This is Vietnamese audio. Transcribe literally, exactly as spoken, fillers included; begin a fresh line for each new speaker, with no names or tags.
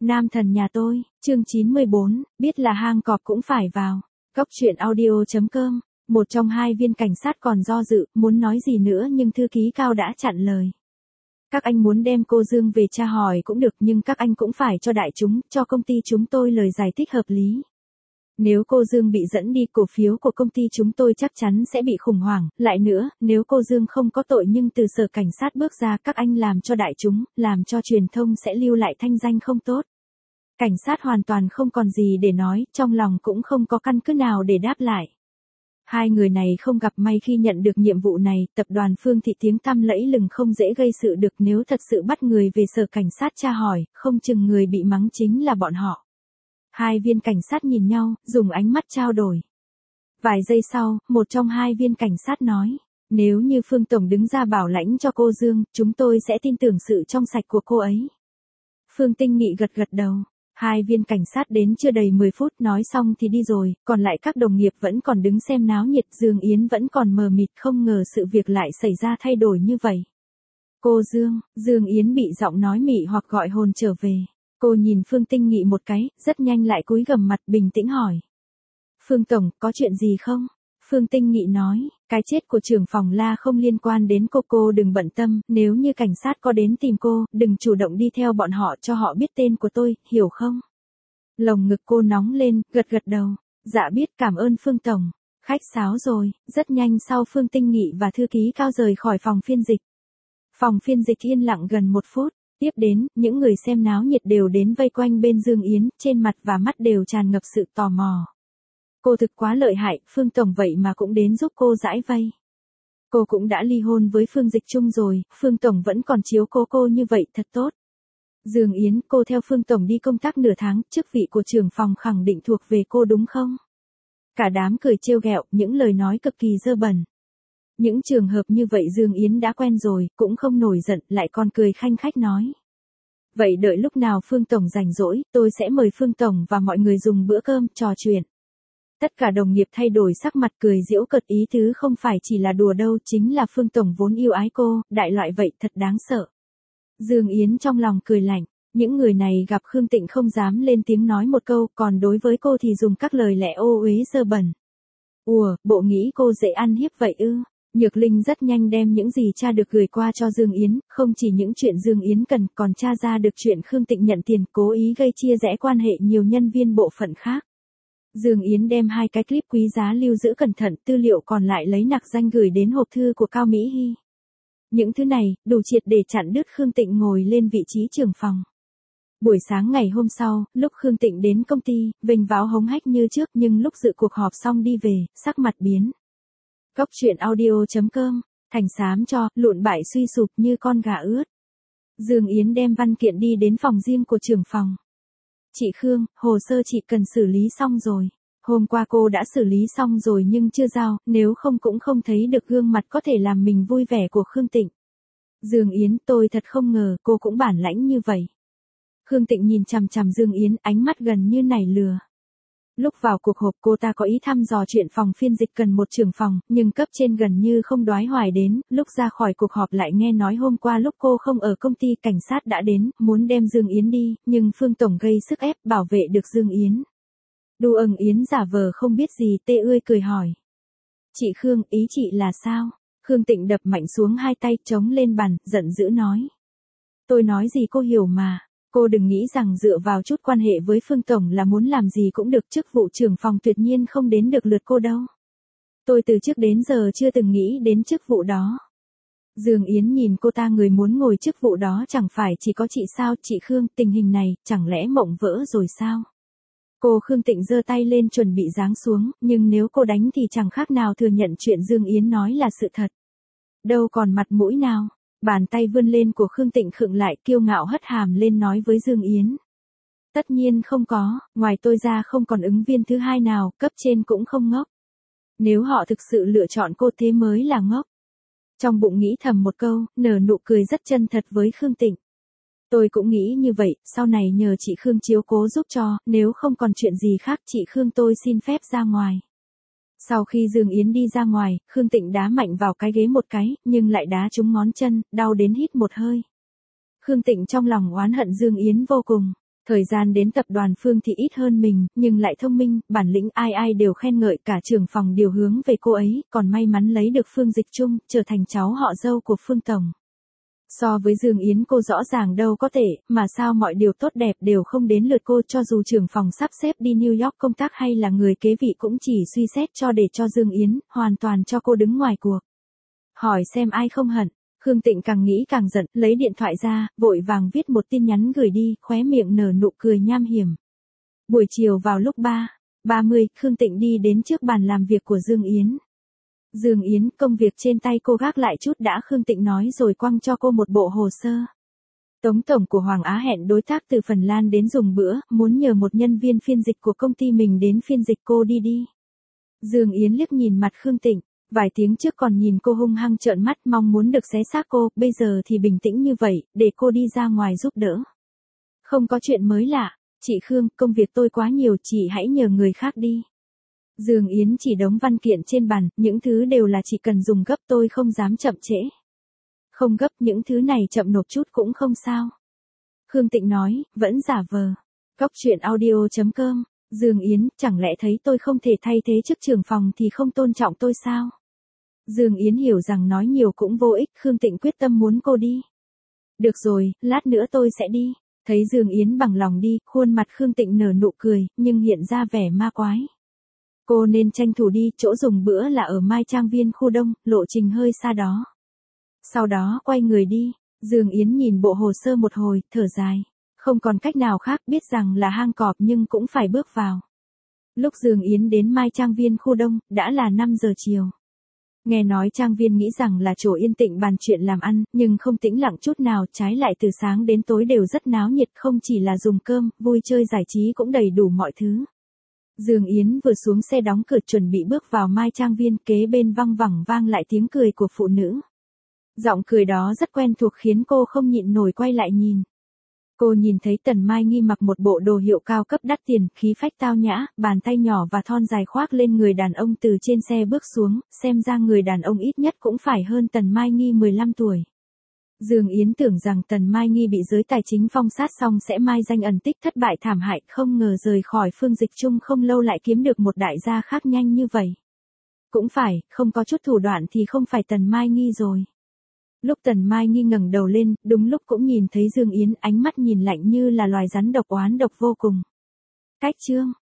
Nam thần nhà tôi, chương chín mươi bốn, biết là hang cọp cũng phải vào. Cốc truyện audio chấm com, một trong hai viên cảnh sát còn do dự, muốn nói gì nữa nhưng thư ký Cao đã chặn lời. Các anh muốn đem cô Dương về tra hỏi cũng được nhưng các anh cũng phải cho đại chúng, cho công ty chúng tôi lời giải thích hợp lý. Nếu cô Dương bị dẫn đi cổ phiếu của công ty chúng tôi chắc chắn sẽ bị khủng hoảng, lại nữa, nếu cô Dương không có tội nhưng từ sở cảnh sát bước ra các anh làm cho đại chúng, làm cho truyền thông sẽ lưu lại thanh danh không tốt. Cảnh sát hoàn toàn không còn gì để nói, trong lòng cũng không có căn cứ nào để đáp lại. Hai người này không gặp may khi nhận được nhiệm vụ này, tập đoàn Phương Thị tiếng tăm lẫy lừng không dễ gây sự được nếu thật sự bắt người về sở cảnh sát tra hỏi, không chừng người bị mắng chính là bọn họ. Hai viên cảnh sát nhìn nhau, dùng ánh mắt trao đổi. Vài giây sau, một trong hai viên cảnh sát nói, nếu như Phương Tổng đứng ra bảo lãnh cho cô Dương, chúng tôi sẽ tin tưởng sự trong sạch của cô ấy. Phương Tinh Nghị gật gật đầu. Hai viên cảnh sát đến chưa đầy mười phút nói xong thì đi rồi, còn lại các đồng nghiệp vẫn còn đứng xem náo nhiệt. Dương Yến vẫn còn mờ mịt không ngờ sự việc lại xảy ra thay đổi như vậy. Cô Dương, Dương Yến bị giọng nói mị hoặc gọi hồn trở về. Cô nhìn Phương Tinh Nghị một cái, rất nhanh lại cúi gằm mặt bình tĩnh hỏi. Phương Tổng, có chuyện gì không? Phương Tinh Nghị nói, cái chết của trưởng phòng La không liên quan đến cô cô đừng bận tâm, nếu như cảnh sát có đến tìm cô, đừng chủ động đi theo bọn họ cho họ biết tên của tôi, hiểu không? Lồng ngực cô nóng lên, gật gật đầu. Dạ biết, cảm ơn Phương Tổng. Khách sáo rồi, rất nhanh sau Phương Tinh Nghị và thư ký Cao rời khỏi phòng phiên dịch. Phòng phiên dịch yên lặng gần một phút. Tiếp đến, những người xem náo nhiệt đều đến vây quanh bên Dương Yến, trên mặt và mắt đều tràn ngập sự tò mò. Cô thực quá lợi hại, Phương Tổng vậy mà cũng đến giúp cô giải vây. Cô cũng đã ly hôn với Phương Dịch Trung rồi, Phương Tổng vẫn còn chiếu cố cô như vậy, thật tốt. Dương Yến, cô theo Phương Tổng đi công tác nửa tháng, chức vị của trưởng phòng khẳng định thuộc về cô đúng không? Cả đám cười trêu ghẹo, những lời nói cực kỳ dơ bẩn. Những trường hợp như vậy Dương Yến đã quen rồi, cũng không nổi giận, lại còn cười khanh khách nói. Vậy đợi lúc nào Phương Tổng rảnh rỗi, tôi sẽ mời Phương Tổng và mọi người dùng bữa cơm, trò chuyện. Tất cả đồng nghiệp thay đổi sắc mặt cười giễu cợt ý tứ không phải chỉ là đùa đâu, chính là Phương Tổng vốn yêu ái cô, đại loại vậy thật đáng sợ. Dương Yến trong lòng cười lạnh, những người này gặp Khương Tịnh không dám lên tiếng nói một câu, còn đối với cô thì dùng các lời lẽ ô uế dơ bẩn. Ủa, bộ nghĩ cô dễ ăn hiếp vậy ư? Nhược Linh rất nhanh đem những gì tra được gửi qua cho Dương Yến, không chỉ những chuyện Dương Yến cần, còn tra ra được chuyện Khương Tịnh nhận tiền, cố ý gây chia rẽ quan hệ nhiều nhân viên bộ phận khác. Dương Yến đem hai cái clip quý giá lưu giữ cẩn thận, tư liệu còn lại lấy nặc danh gửi đến hộp thư của Cao Mỹ Hy. Những thứ này, đủ triệt để chặn đứt Khương Tịnh ngồi lên vị trí trưởng phòng. Buổi sáng ngày hôm sau, lúc Khương Tịnh đến công ty, vênh váo hống hách như trước nhưng lúc dự cuộc họp xong đi về, sắc mặt biến. Cốc truyện audio chấm com, thành xám cho, lụn bại suy sụp như con gà ướt. Dương Yến đem văn kiện đi đến phòng riêng của trưởng phòng. Chị Khương, hồ sơ chị cần xử lý xong rồi. Hôm qua cô đã xử lý xong rồi nhưng chưa giao, nếu không cũng không thấy được gương mặt có thể làm mình vui vẻ của Khương Tịnh. Dương Yến, tôi thật không ngờ cô cũng bản lãnh như vậy. Khương Tịnh nhìn chằm chằm Dương Yến, ánh mắt gần như nảy lửa. Lúc vào cuộc họp cô ta có ý thăm dò chuyện phòng phiên dịch cần một trưởng phòng, nhưng cấp trên gần như không đoái hoài đến, lúc ra khỏi cuộc họp lại nghe nói hôm qua lúc cô không ở công ty cảnh sát đã đến, muốn đem Dương Yến đi, nhưng Phương Tổng gây sức ép bảo vệ được Dương Yến. Đu ưng Yến giả vờ không biết gì tê ươi cười hỏi. Chị Khương, ý chị là sao? Khương Tịnh đập mạnh xuống hai tay chống lên bàn, giận dữ nói. Tôi nói gì cô hiểu mà. Cô đừng nghĩ rằng dựa vào chút quan hệ với Phương Tổng là muốn làm gì cũng được, chức vụ trưởng phòng tuyệt nhiên không đến được lượt cô đâu. Tôi từ trước đến giờ chưa từng nghĩ đến chức vụ đó. Dương Yến nhìn cô ta, người muốn ngồi chức vụ đó chẳng phải chỉ có chị sao? Chị Khương, tình hình này, chẳng lẽ mộng vỡ rồi sao? Cô Khương Tịnh giơ tay lên chuẩn bị giáng xuống, nhưng nếu cô đánh thì chẳng khác nào thừa nhận chuyện Dương Yến nói là sự thật. Đâu còn mặt mũi nào? Bàn tay vươn lên của Khương Tịnh khựng lại, kiêu ngạo hất hàm lên nói với Dương Yến. Tất nhiên không có, ngoài tôi ra không còn ứng viên thứ hai nào, cấp trên cũng không ngốc. Nếu họ thực sự lựa chọn cô thế mới là ngốc. Trong bụng nghĩ thầm một câu, nở nụ cười rất chân thật với Khương Tịnh. Tôi cũng nghĩ như vậy, sau này nhờ chị Khương chiếu cố giúp cho, nếu không còn chuyện gì khác chị Khương tôi xin phép ra ngoài. Sau khi Dương Yến đi ra ngoài, Khương Tịnh đá mạnh vào cái ghế một cái, nhưng lại đá trúng ngón chân, đau đến hít một hơi. Khương Tịnh trong lòng oán hận Dương Yến vô cùng. Thời gian đến tập đoàn Phương Thị ít hơn mình, nhưng lại thông minh, bản lĩnh ai ai đều khen ngợi, cả trưởng phòng đều hướng về cô ấy, còn may mắn lấy được Phương Dịch Trung, trở thành cháu họ dâu của Phương Tổng. So với Dương Yến cô rõ ràng đâu có tệ, mà sao mọi điều tốt đẹp đều không đến lượt cô, cho dù trưởng phòng sắp xếp đi New York công tác hay là người kế vị cũng chỉ suy xét cho để cho Dương Yến, hoàn toàn cho cô đứng ngoài cuộc. Hỏi xem ai không hận. Khương Tịnh càng nghĩ càng giận, lấy điện thoại ra, vội vàng viết một tin nhắn gửi đi, khóe miệng nở nụ cười nham hiểm. Buổi chiều vào lúc ba ba mươi, Khương Tịnh đi đến trước bàn làm việc của Dương Yến. Dương Yến, công việc trên tay cô gác lại chút đã, Khương Tịnh nói rồi quăng cho cô một bộ hồ sơ. Tống tổng của Hoàng Á hẹn đối tác từ Phần Lan đến dùng bữa, muốn nhờ một nhân viên phiên dịch của công ty mình đến phiên dịch, cô đi đi. Dương Yến liếc nhìn mặt Khương Tịnh. Vài tiếng trước còn nhìn cô hung hăng trợn mắt mong muốn được xé xác cô, bây giờ thì bình tĩnh như vậy, để cô đi ra ngoài giúp đỡ. Không có chuyện mới lạ, chị Khương, công việc tôi quá nhiều, chị hãy nhờ người khác đi. Dương Yến chỉ đống văn kiện trên bàn, những thứ đều là chị cần dùng gấp, tôi không dám chậm trễ. Không gấp, những thứ này chậm nộp chút cũng không sao. Khương Tịnh nói, vẫn giả vờ. Góc chuyện audio chấm com. Dương Yến, chẳng lẽ thấy tôi không thể thay thế chức trưởng phòng thì không tôn trọng tôi sao? Dương Yến hiểu rằng nói nhiều cũng vô ích, Khương Tịnh quyết tâm muốn cô đi. Được rồi, lát nữa tôi sẽ đi. Thấy Dương Yến bằng lòng đi, khuôn mặt Khương Tịnh nở nụ cười, nhưng hiện ra vẻ ma quái. Cô nên tranh thủ đi, chỗ dùng bữa là ở Mai Trang Viên khu Đông, lộ trình hơi xa đó. Sau đó quay người đi, Dương Yến nhìn bộ hồ sơ một hồi, thở dài. Không còn cách nào khác, biết rằng là hang cọp nhưng cũng phải bước vào. Lúc Dương Yến đến Mai Trang Viên khu Đông, đã là năm giờ chiều. Nghe nói Trang Viên nghĩ rằng là chỗ yên tĩnh bàn chuyện làm ăn, nhưng không tĩnh lặng chút nào, trái lại từ sáng đến tối đều rất náo nhiệt, không chỉ là dùng cơm, vui chơi giải trí cũng đầy đủ mọi thứ. Dương Yến vừa xuống xe đóng cửa chuẩn bị bước vào Mai Trang Viên, kế bên văng vẳng vang lại tiếng cười của phụ nữ. Giọng cười đó rất quen thuộc khiến cô không nhịn nổi quay lại nhìn. Cô nhìn thấy Tần Mai Nghi mặc một bộ đồ hiệu cao cấp đắt tiền, khí phách tao nhã, bàn tay nhỏ và thon dài khoác lên người đàn ông từ trên xe bước xuống, xem ra người đàn ông ít nhất cũng phải hơn Tần Mai Nghi mười lăm tuổi. Dương Yến tưởng rằng Tần Mai Nghi bị giới tài chính phong sát xong sẽ mai danh ẩn tích, thất bại thảm hại, không ngờ rời khỏi Phương Dịch Trung không lâu lại kiếm được một đại gia khác nhanh như vậy. Cũng phải, không có chút thủ đoạn thì không phải Tần Mai Nghi rồi. Lúc Tần Mai Nghi ngẩng đầu lên, đúng lúc cũng nhìn thấy Dương Yến, ánh mắt nhìn lạnh như là loài rắn độc oán độc vô cùng. Cách chương